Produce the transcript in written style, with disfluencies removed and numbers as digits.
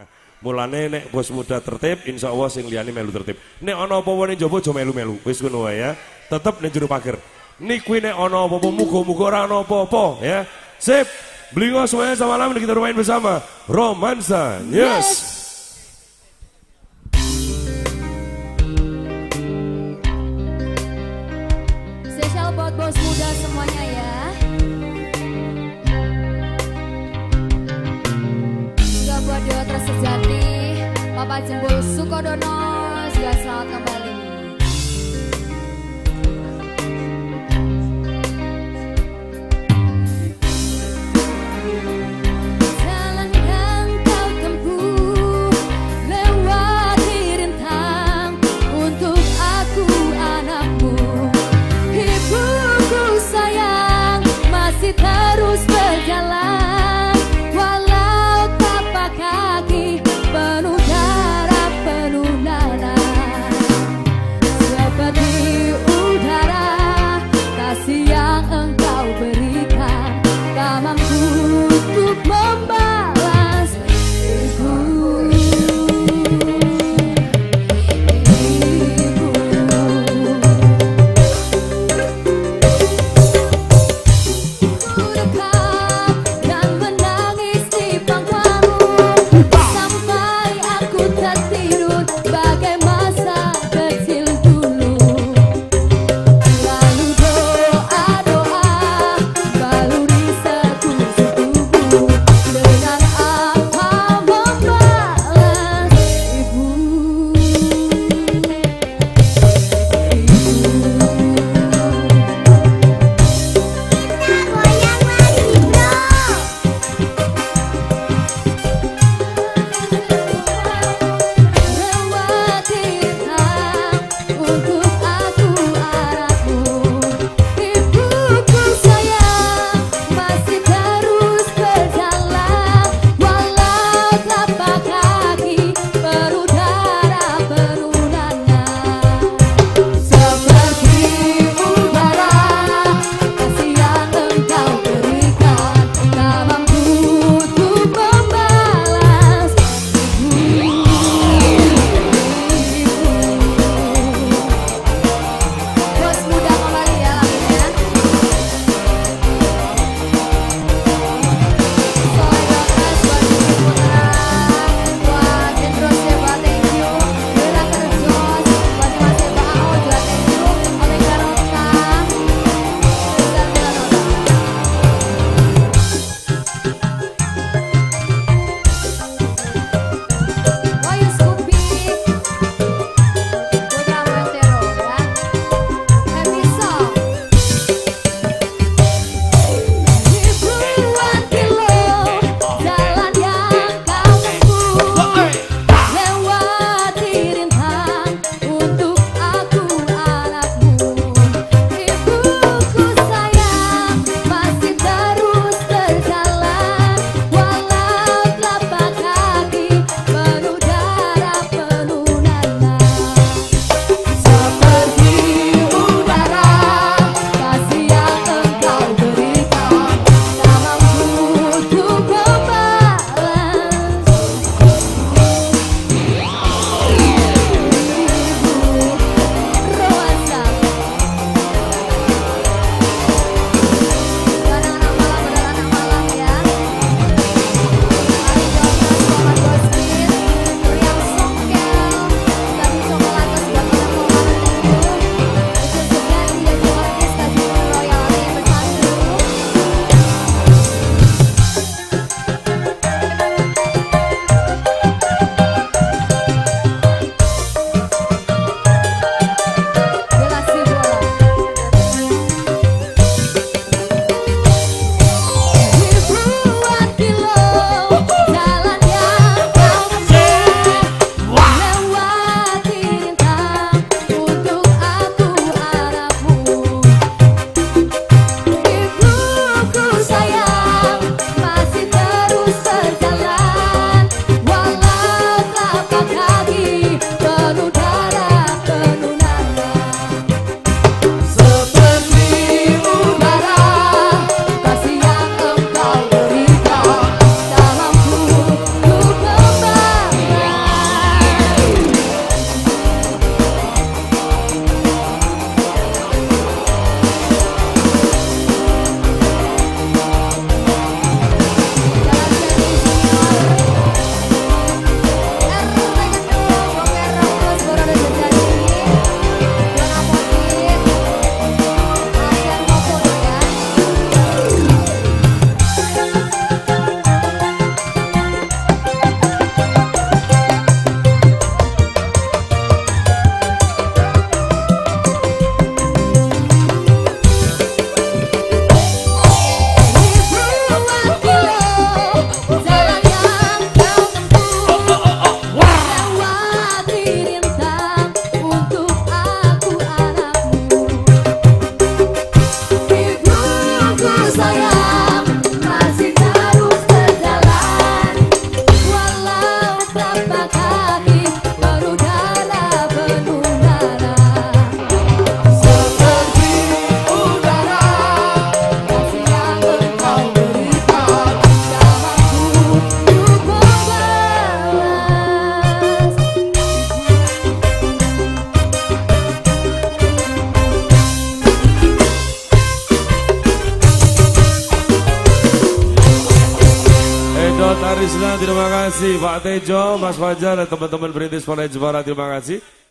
Mulane nek bos muda tertib, insya Allah sing liyane melu tertib. Nek ana apa-apa ning jaba aja melu-melu. Wis ngono wae ya. Tetep ning jero pager. Niku nek ana apa-apa muga-muga ora ana apa-apa ya. Sip. Blingo semuanya sama malam kita bermain bersama Romansa. Yes. Spesial buat bos muda semuanya ya. Juga buat Dewa Tersejati, Bapak Jembul Sukodono, juga selamat kembali. Terus berjalan walau tapak kaki penuh darah penuh darah. telapak kaki berudara penuh darah. Seperti udara kasih yang engkau berikan, tak mampu untuk membalas. Edot Arisna, terima kasih. Pak Tejo, Mas Fajar, dan teman-teman Perintis Polres Jepara, terima kasih.